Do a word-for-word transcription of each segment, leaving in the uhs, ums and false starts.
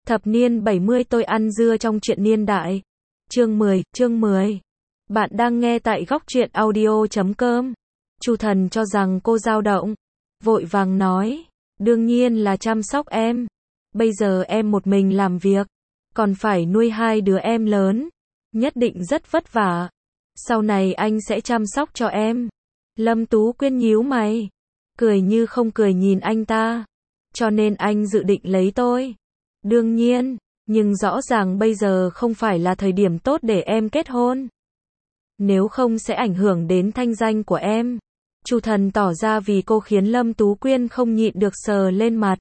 Thập niên bảy mươi tôi ăn dưa trong truyện niên đại. Chương mười, chương mười. Bạn đang nghe tại góc truyện audio chấm com. Chu Thần cho rằng cô dao động, vội vàng nói, đương nhiên là chăm sóc em. Bây giờ em một mình làm việc, còn phải nuôi hai đứa em lớn, nhất định rất vất vả. Sau này anh sẽ chăm sóc cho em. Lâm Tú Quyên nhíu mày, cười như không cười nhìn anh ta. Cho nên anh dự định lấy tôi. Đương nhiên, nhưng rõ ràng bây giờ không phải là thời điểm tốt để em kết hôn. Nếu không sẽ ảnh hưởng đến thanh danh của em. Chu Thần tỏ ra vì cô khiến Lâm Tú Quyên không nhịn được sờ lên mặt.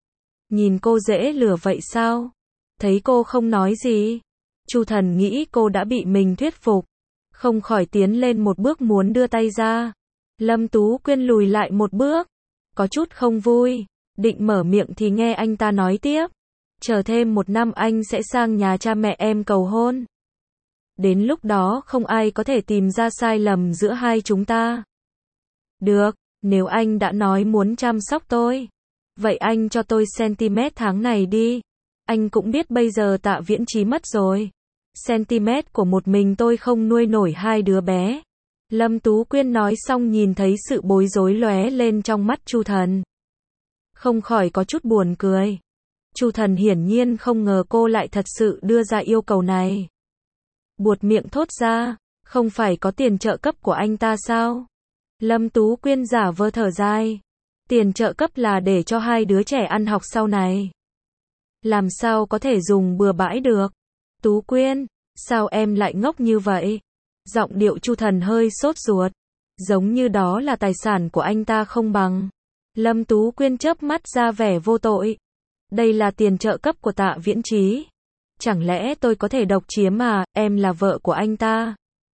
Nhìn cô dễ lừa vậy sao? Thấy cô không nói gì, Chu Thần nghĩ cô đã bị mình thuyết phục, không khỏi tiến lên một bước muốn đưa tay ra. Lâm Tú Quyên lùi lại một bước, có chút không vui, định mở miệng thì nghe anh ta nói tiếp. Chờ thêm một năm anh sẽ sang nhà cha mẹ em cầu hôn. Đến lúc đó không ai có thể tìm ra sai lầm giữa hai chúng ta. Được, nếu anh đã nói muốn chăm sóc tôi, vậy anh cho tôi cm tháng này đi. Anh cũng biết bây giờ Tạ Viễn Chí mất rồi. Cm của một mình tôi không nuôi nổi hai đứa bé. Lâm Tú Quyên nói xong nhìn thấy sự bối rối lóe lên trong mắt Chu Thần, không khỏi có chút buồn cười. Chu Thần hiển nhiên không ngờ cô lại thật sự đưa ra yêu cầu này. Buột miệng thốt ra, không phải có tiền trợ cấp của anh ta sao? Lâm Tú Quyên giả vờ thở dài. Tiền trợ cấp là để cho hai đứa trẻ ăn học sau này. Làm sao có thể dùng bừa bãi được? Tú Quyên, sao em lại ngốc như vậy? Giọng điệu Chu Thần hơi sốt ruột, giống như đó là tài sản của anh ta không bằng. Lâm Tú Quyên chớp mắt ra vẻ vô tội. Đây là tiền trợ cấp của Tạ Viễn Chí. Chẳng lẽ tôi có thể độc chiếm à, em là vợ của anh ta.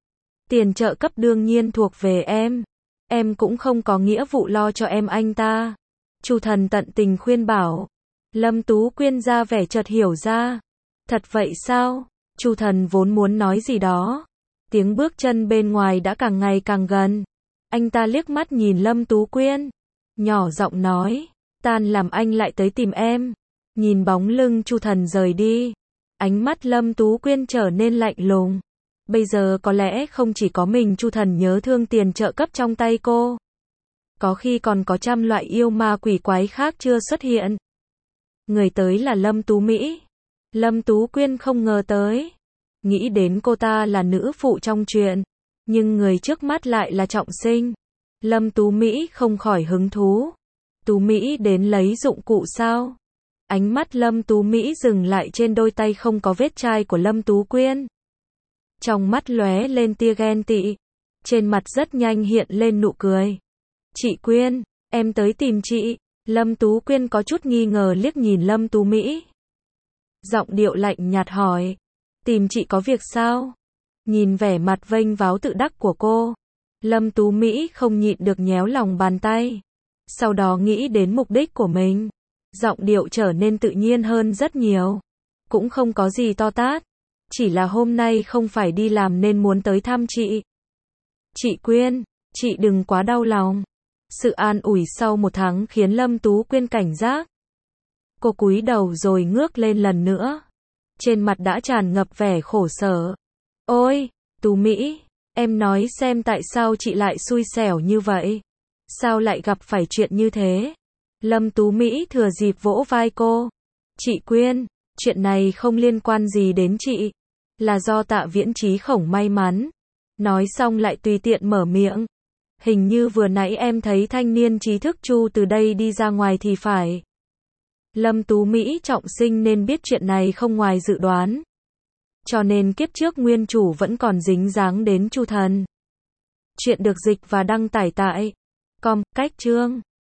Tiền trợ cấp đương nhiên thuộc về em. Em cũng không có nghĩa vụ lo cho em anh ta. Chu Thần tận tình khuyên bảo. Lâm Tú Quyên ra vẻ chợt hiểu ra. Thật vậy sao? Chu Thần vốn muốn nói gì đó. Tiếng bước chân bên ngoài đã càng ngày càng gần. Anh ta liếc mắt nhìn Lâm Tú Quyên, nhỏ giọng nói, tan làm anh lại tới tìm em. Nhìn bóng lưng Chu Thần rời đi, ánh mắt Lâm Tú Quyên trở nên lạnh lùng. Bây giờ có lẽ không chỉ có mình Chu Thần nhớ thương tiền trợ cấp trong tay cô. Có khi còn có trăm loại yêu ma quỷ quái khác chưa xuất hiện. Người tới là Lâm Tú Mỹ. Lâm Tú Quyên không ngờ tới. Nghĩ đến cô ta là nữ phụ trong truyện, nhưng người trước mắt lại là trọng sinh. Lâm Tú Mỹ không khỏi hứng thú. Tú Mỹ đến lấy dụng cụ sao? Ánh mắt Lâm Tú Mỹ dừng lại trên đôi tay không có vết chai của Lâm Tú Quyên. Trong mắt lóe lên tia ghen tị, trên mặt rất nhanh hiện lên nụ cười. Chị Quyên, em tới tìm chị. Lâm Tú Quyên có chút nghi ngờ liếc nhìn Lâm Tú Mỹ. Giọng điệu lạnh nhạt hỏi, tìm chị có việc sao? Nhìn vẻ mặt vênh váo tự đắc của cô, Lâm Tú Mỹ không nhịn được nhéo lòng bàn tay. Sau đó nghĩ đến mục đích của mình, giọng điệu trở nên tự nhiên hơn rất nhiều. Cũng không có gì to tát, chỉ là hôm nay không phải đi làm nên muốn tới thăm chị. Chị Quyên, chị đừng quá đau lòng. Sự an ủi sau một tháng khiến Lâm Tú Quyên cảnh giác. Cô cúi đầu rồi ngước lên lần nữa. Trên mặt đã tràn ngập vẻ khổ sở. Ôi, Tú Mỹ, em nói xem tại sao chị lại xui xẻo như vậy? Sao lại gặp phải chuyện như thế? Lâm Tú Mỹ thừa dịp vỗ vai cô. Chị Quyên, chuyện này không liên quan gì đến chị. Là do Tạ Viễn Chí khổng may mắn. Nói xong lại tùy tiện mở miệng. Hình như vừa nãy em thấy thanh niên trí thức Chu từ đây đi ra ngoài thì phải. Lâm Tú Mỹ trọng sinh nên biết chuyện này không ngoài dự đoán. Cho nên kiếp trước nguyên chủ vẫn còn dính dáng đến Chu Thần. Chuyện được dịch và đăng tải tại com cách chương.